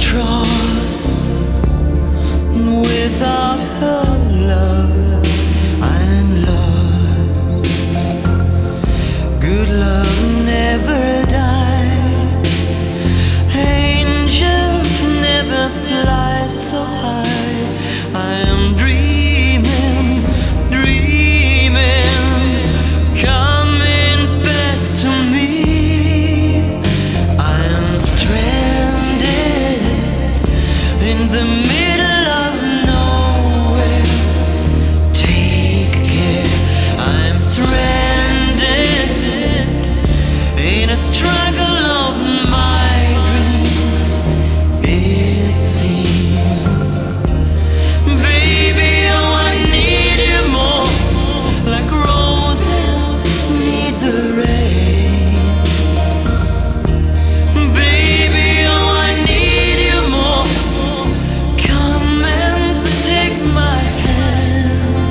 albatross. Without her love, I'm lost. Good love never dies. Angels never fly so high. I am dreaming, dreaming, coming back to me. I am stranded in the middle of nowhere. Take care, I'm stranded in a struggle of my dreams. It seems, baby, oh, I need you more, like roses need the rain. Baby, oh, I need you more. Come and take my hand.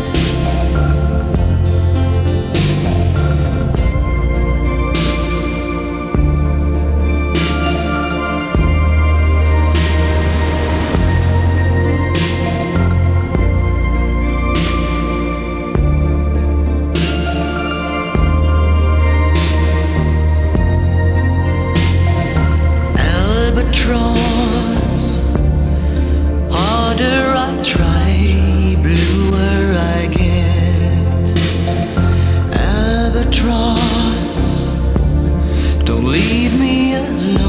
Albatross, harder I try, bluer I get. Albatross, don't leave me alone.